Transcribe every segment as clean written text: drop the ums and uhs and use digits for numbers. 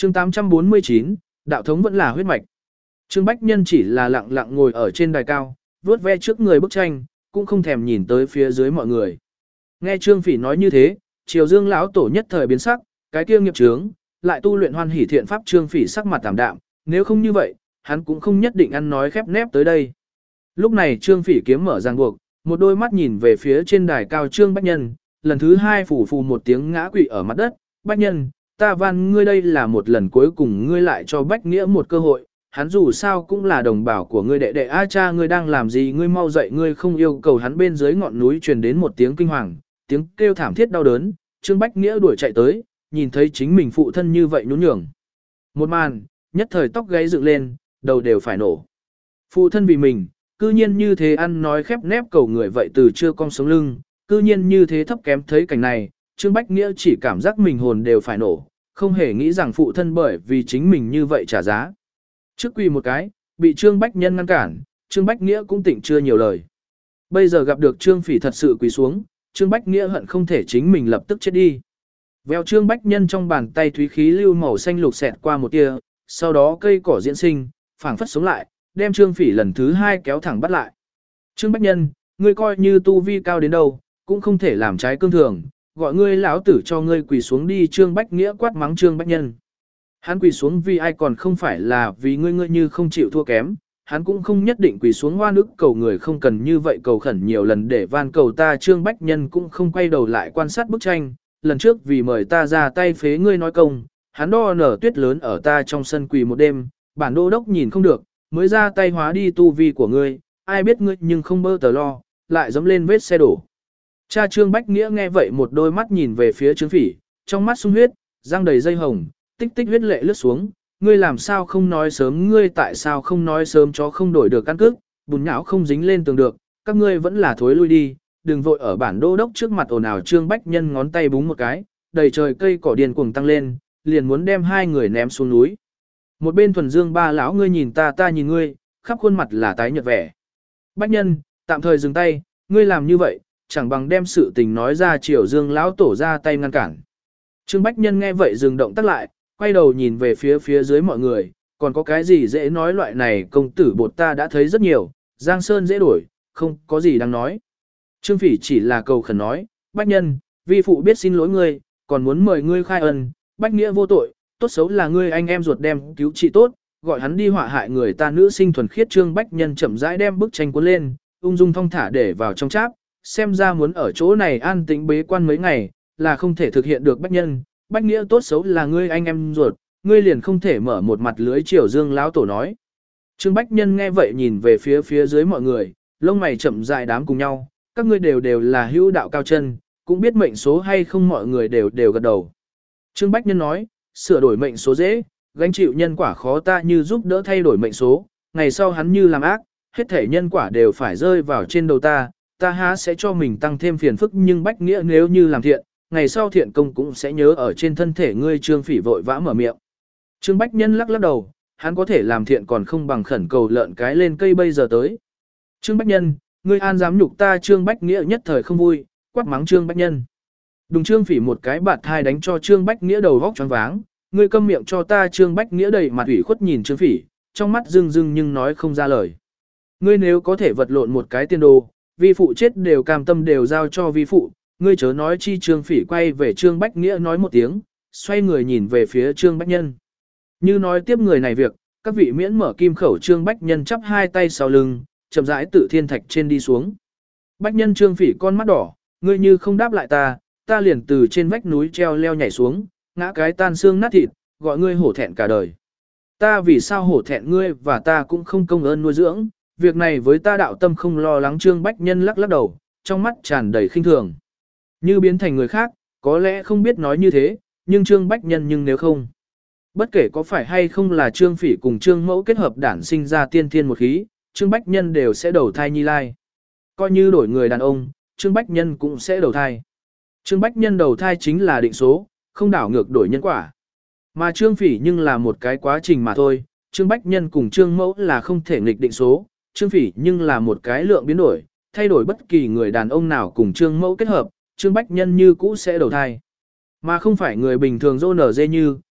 Chương 849, đạo thống vẫn là huyết mạch. Trương Bách Nhân chỉ là lặng lặng ngồi ở trên đài cao, vuốt ve trước người bức tranh, cũng không thèm nhìn tới phía dưới mọi người. Nghe Trương Phỉ nói như thế, Triều Dương lão tổ nhất thời biến sắc, cái kia nghiệp chướng, lại tu luyện Hoan Hỷ Thiện pháp. Trương Phỉ sắc mặt tạm đạm, nếu không như vậy, hắn cũng không nhất định ăn nói khép nép tới đây. Lúc này Trương Phỉ kiếm mở ràng buộc, một đôi mắt nhìn về phía trên đài cao Trương Bách Nhân, lần thứ hai phủ phù một tiếng ngã quỵ ở mặt đất. Bách Nhân, ta van ngươi đây là một lần cuối cùng ngươi lại cho Bách Nghĩa một cơ hội, hắn dù sao cũng là đồng bào của ngươi đệ đệ. A cha, ngươi đang làm gì? Ngươi mau dậy. Ngươi không yêu cầu. Hắn bên dưới ngọn núi truyền đến một tiếng kinh hoàng, tiếng kêu thảm thiết đau đớn. Trương Bách Nghĩa đuổi chạy tới, nhìn thấy chính mình phụ thân như vậy nhún nhường một màn, nhất thời tóc gáy dựng lên, đầu đều phải nổ. Phụ thân vì mình, cư nhiên như thế ăn nói khép nép cầu người vậy từ chưa cong sống lưng, cư nhiên như thế thấp kém. Thấy cảnh này, Trương Bách Nghĩa chỉ cảm giác mình hồn đều phải nổ, không hề nghĩ rằng phụ thân bởi vì chính mình như vậy trả giá. Trước quỳ một cái, bị Trương Bách Nhân ngăn cản, Trương Bách Nghĩa cũng tỉnh chưa nhiều lời. Bây giờ gặp được Trương Phỉ thật sự quỳ xuống, Trương Bách Nghĩa hận không thể chính mình lập tức chết đi. Vèo, Trương Bách Nhân trong bàn tay thúy khí lưu màu xanh lục xẹt qua một tia, sau đó cây cỏ diễn sinh, phảng phất sống lại, đem Trương Phỉ lần thứ hai kéo thẳng bắt lại. Trương Bách Nhân, ngươi coi như tu vi cao đến đâu, cũng không thể làm trái cương thường, gọi ngươi lão tử cho ngươi quỳ xuống đi. Trương Bách Nghĩa quát mắng Trương Bách Nhân. Hắn quỳ xuống vì ai còn không phải là vì ngươi như không chịu thua kém, hắn cũng không nhất định quỳ xuống oan ức cầu người, không cần như vậy cầu khẩn nhiều lần để van cầu ta. Trương Bách Nhân cũng không quay đầu lại quan sát bức tranh, lần trước vì mời ta ra tay phế ngươi nói công, hắn đo nở tuyết lớn ở ta trong sân quỳ một đêm, bản đô đốc nhìn không được, mới ra tay hóa đi tu vi của ngươi, ai biết ngươi nhưng không bơ tờ lo, lại dẫm lên vết xe đổ. Cha Trương Bách Nghĩa nghe vậy một đôi mắt nhìn về phía Trương Phỉ, trong mắt sung huyết, răng đầy dây hồng, tích tích huyết lệ lướt xuống. Ngươi làm sao không nói sớm? Ngươi tại sao không nói sớm? Chó không đổi được căn cước, bùn nhão không dính lên tường được, các ngươi vẫn là thối lui đi, đừng vội ở bản đô đốc trước mặt ồn ào. Trương Bách Nhân ngón tay búng một cái, đầy trời cây cỏ điên cuồng tăng lên, liền muốn đem hai người ném xuống núi. Một bên Thuần Dương ba lão ngươi nhìn ta, ta nhìn ngươi, khắp khuôn mặt là tái nhợt vẻ. Bách Nhân, tạm thời dừng tay, ngươi làm như vậy, chẳng bằng đem sự tình nói ra. Triều Dương lão tổ ra tay ngăn cản. Trương Bách Nhân nghe vậy dừng động tác lại, quay đầu nhìn về phía dưới mọi người, còn có cái gì dễ nói? Loại này công tử bột ta đã thấy rất nhiều, Giang Sơn dễ đổi, không có gì đáng nói. Trương Phỉ chỉ là cầu khẩn nói, Bách Nhân, vi phụ biết xin lỗi ngươi, còn muốn mời ngươi khai ân. Bách Nghĩa vô tội, tốt xấu là ngươi anh em ruột đem cứu trị tốt, gọi hắn đi họa hại người ta nữ sinh thuần khiết. Trương Bách Nhân chậm rãi đem bức tranh cuốn lên, ung dung thong thả để vào trong cháp, xem ra muốn ở chỗ này an tĩnh bế quan mấy ngày, là không thể thực hiện được. Bách Nhân, Bách Nghĩa tốt xấu là ngươi anh em ruột, ngươi liền không thể mở một mặt lưới. Triều Dương lão tổ nói. Trương Bách Nhân nghe vậy nhìn về phía dưới mọi người, lông mày chậm rãi đám cùng nhau, các ngươi đều là hữu đạo cao chân, cũng biết mệnh số hay không? Mọi người đều gật đầu. Trương Bách Nhân nói, sửa đổi mệnh số dễ, gánh chịu nhân quả khó. Ta như giúp đỡ thay đổi mệnh số, ngày sau hắn như làm ác, hết thể nhân quả đều phải rơi vào trên đầu ta há sẽ cho mình tăng thêm phiền phức. Nhưng Bách Nghĩa nếu như làm thiện, ngày sau thiện công cũng sẽ nhớ ở trên thân thể ngươi. Trương Phỉ vội vã mở miệng. Trương Bách Nhân lắc đầu, hắn có thể làm thiện còn không bằng khẩn cầu lợn cái lên cây bây giờ tới. Trương Bách Nhân, ngươi an dám nhục ta? Trương Bách Nghĩa nhất thời không vui, quát mắng Trương Bách Nhân. Đùng Trương Phỉ một cái bạt thai đánh cho Trương Bách Nghĩa đầu vóc choáng váng, ngươi câm miệng cho ta. Trương Bách Nghĩa đầy mặt ủy khuất nhìn Trương Phỉ, trong mắt rưng rưng nhưng nói không ra lời. Ngươi nếu có thể vật lộn một cái tiên đồ, vi phụ chết đều cam tâm, đều giao cho vi phụ, ngươi chớ nói chi. Trương Phỉ quay về Trương Bách Nghĩa nói một tiếng, xoay người nhìn về phía Trương Bách Nhân. Như nói tiếp người này việc, các vị miễn mở kim khẩu. Trương Bách Nhân chắp hai tay sau lưng, chậm rãi tự thiên thạch trên đi xuống. Bách Nhân, Trương Phỉ con mắt đỏ, ngươi như không đáp lại ta liền từ trên vách núi treo leo nhảy xuống, ngã cái tan xương nát thịt, gọi ngươi hổ thẹn cả đời. Ta vì sao hổ thẹn? Ngươi và ta cũng không công ơn nuôi dưỡng, việc này với ta đạo tâm không lo lắng. Trương Bách Nhân lắc đầu, trong mắt tràn đầy khinh thường. Như biến thành người khác, có lẽ không biết nói như thế, nhưng Trương Bách Nhân nhưng nếu không. Bất kể có phải hay không là Trương Phỉ cùng Trương Mẫu kết hợp đản sinh ra tiên thiên một khí, Trương Bách Nhân đều sẽ đầu thai nhi lai. Coi như đổi người đàn ông, Trương Bách Nhân cũng sẽ đầu thai. Trương Bách Nhân đầu thai chính là định số, không đảo ngược đổi nhân quả. Mà Trương Phỉ nhưng là một cái quá trình mà thôi, Trương Bách Nhân cùng Trương Mẫu là không thể nghịch định số, Trương Phỉ nhưng là một cái lượng biến đổi, thay đổi bất kỳ người đàn ông nào cùng Trương Mẫu kết hợp, Trương Bách Nhân như cũ sẽ đầu thai. Mà không phải người bình thường dô nở dê như,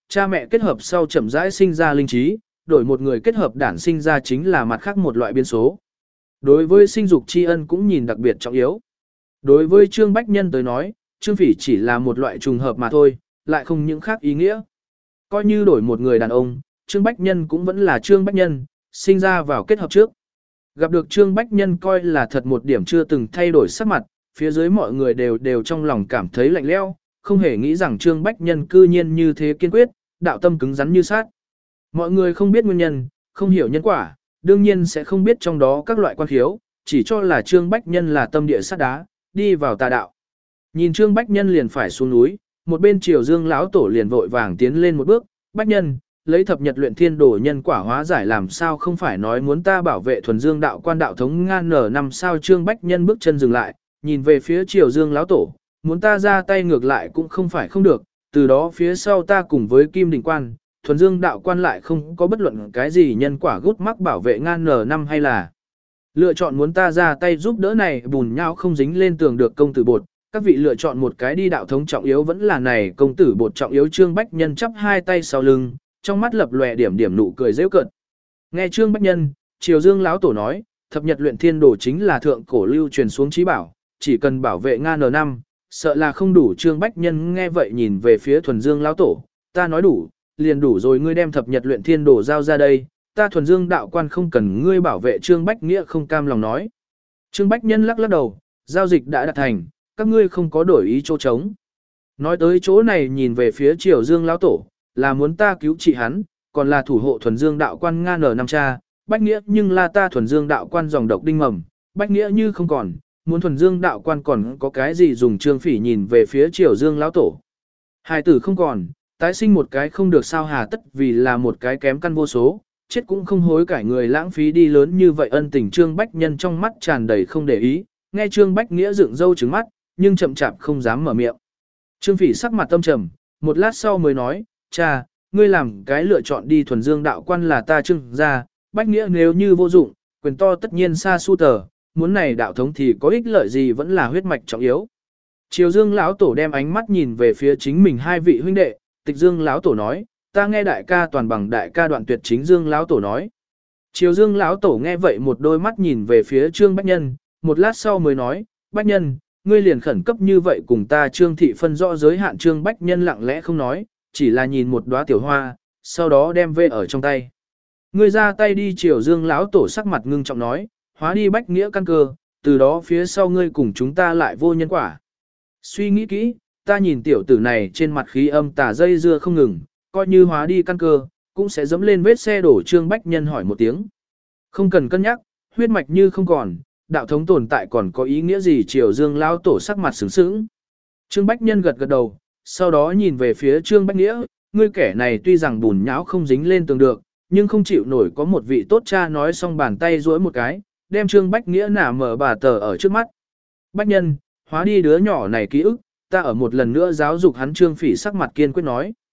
cha mẹ kết hợp sau chậm rãi sinh ra linh trí, đổi một người kết hợp đản sinh ra chính là mặt khác một loại biến số. Đối với sinh dục tri ân cũng nhìn đặc biệt trọng yếu. Đối với Trương Bách Nhân tới nói, Trương Phỉ chỉ là một loại trùng hợp mà thôi, lại không những khác ý nghĩa. Coi như đổi một người đàn ông, Trương Bách Nhân cũng vẫn là Trương Bách Nhân, sinh ra vào kết hợp trước. Gặp được Trương Bách Nhân coi là thật một điểm chưa từng thay đổi sắc mặt, phía dưới mọi người đều trong lòng cảm thấy lạnh lẽo, không hề nghĩ rằng Trương Bách Nhân cư nhiên như thế kiên quyết, đạo tâm cứng rắn như sát. Mọi người không biết nguyên nhân, không hiểu nhân quả, đương nhiên sẽ không biết trong đó các loại quan khiếu, chỉ cho là Trương Bách Nhân là tâm địa sắt đá, đi vào tà đạo. Nhìn Trương Bách Nhân liền phải xuống núi, một bên Triều Dương lão tổ liền vội vàng tiến lên một bước, "Bách Nhân, lấy thập nhật luyện thiên đồ nhân quả hóa giải làm sao không phải nói muốn ta bảo vệ thuần dương đạo quan đạo thống ngan nở năm sao?" Trương Bách Nhân bước chân dừng lại, nhìn về phía Triều Dương lão tổ, "Muốn ta ra tay ngược lại cũng không phải không được, từ đó phía sau ta cùng với Kim Đình quan, thuần dương đạo quan lại không có bất luận cái gì nhân quả gút mắc bảo vệ ngan nở năm hay là lựa chọn muốn ta ra tay giúp đỡ này bùn nhau không dính lên tường được công tử bột, các vị lựa chọn một cái đi đạo thống trọng yếu vẫn là này công tử bột trọng yếu." Trương Bách Nhân chắp hai tay sau lưng, trong mắt lập lòe điểm điểm nụ cười giễu cợt. Nghe Trương Bách Nhân, Triều Dương lão tổ nói, thập nhật luyện thiên đồ chính là thượng cổ lưu truyền xuống trí bảo, chỉ cần bảo vệ nga N5, sợ là không đủ. Trương Bách Nhân nghe vậy nhìn về phía Thuần Dương lão tổ, "Ta nói đủ, liền đủ rồi, ngươi đem thập nhật luyện thiên đồ giao ra đây, ta Thuần Dương đạo quan không cần ngươi bảo vệ." Trương Bách Nghĩa không cam lòng nói. Trương Bách Nhân lắc lắc đầu, "Giao dịch đã đạt thành, các ngươi không có đổi ý chỗ trống." Nói tới chỗ này nhìn về phía Triều Dương lão tổ, "Là muốn ta cứu trị hắn, còn là thủ hộ Thuần Dương đạo quan nga N5 cha, Bách Nghĩa nhưng là ta Thuần Dương đạo quan dòng độc đinh mầm, Bách Nghĩa như không còn, muốn Thuần Dương đạo quan còn có cái gì dùng?" Trương Phỉ nhìn về phía Triều Dương lão tổ. "Hài tử không còn, tái sinh một cái không được sao, hà tất vì là một cái kém căn vô số, chết cũng không hối cải người lãng phí đi lớn như vậy ân tình." Trương Bách Nhân trong mắt tràn đầy không để ý, nghe Trương Bách Nghĩa dựng râu trừng mắt, nhưng chậm chạp không dám mở miệng. Trương Phỉ sắc mặt tâm trầm, một lát sau mới nói, "Cha, ngươi làm cái lựa chọn đi, Thuần Dương đạo quan là ta Trương gia, Bách Nghĩa nếu như vô dụng, quyền to tất nhiên xa su tờ, muốn này đạo thống thì có ích lợi gì, vẫn là huyết mạch trọng yếu." Triều Dương lão tổ đem ánh mắt nhìn về phía chính mình hai vị huynh đệ, Tịch Dương lão tổ nói, "Ta nghe đại ca toàn bằng đại ca đoạn tuyệt." Chính Dương lão tổ nói. Triều Dương lão tổ nghe vậy một đôi mắt nhìn về phía Trương Bách Nhân, một lát sau mới nói, "Bách Nhân, ngươi liền khẩn cấp như vậy cùng ta Trương thị phân rõ giới hạn." Trương Bách Nhân lặng lẽ không nói, chỉ là nhìn một đóa tiểu hoa, sau đó đem về ở trong tay. "Ngươi ra tay đi." Triều Dương lão tổ sắc mặt ngưng trọng nói, "Hóa đi Bách Nghĩa căn cơ, từ đó phía sau ngươi cùng chúng ta lại vô nhân quả." Suy nghĩ kỹ, ta nhìn tiểu tử này trên mặt khí âm tà dây dưa không ngừng, coi như hóa đi căn cơ, cũng sẽ dẫm lên vết xe đổ. Trương Bách Nhân hỏi một tiếng, "Không cần cân nhắc, huyết mạch như không còn, đạo thống tồn tại còn có ý nghĩa gì?" Triều Dương lão tổ sắc mặt sướng sướng. Trương Bách Nhân gật gật đầu, sau đó nhìn về phía Trương Bách Nghĩa, "Ngươi kẻ này tuy rằng bùn nhão không dính lên tường được, nhưng không chịu nổi có một vị tốt cha." Nói xong bàn tay duỗi một cái, đem Trương Bách Nghĩa nả mở bà tờ ở trước mắt. "Bách Nhân, hóa đi đứa nhỏ này ký ức, ta ở một lần nữa giáo dục hắn." Trương Phỉ sắc mặt kiên quyết nói.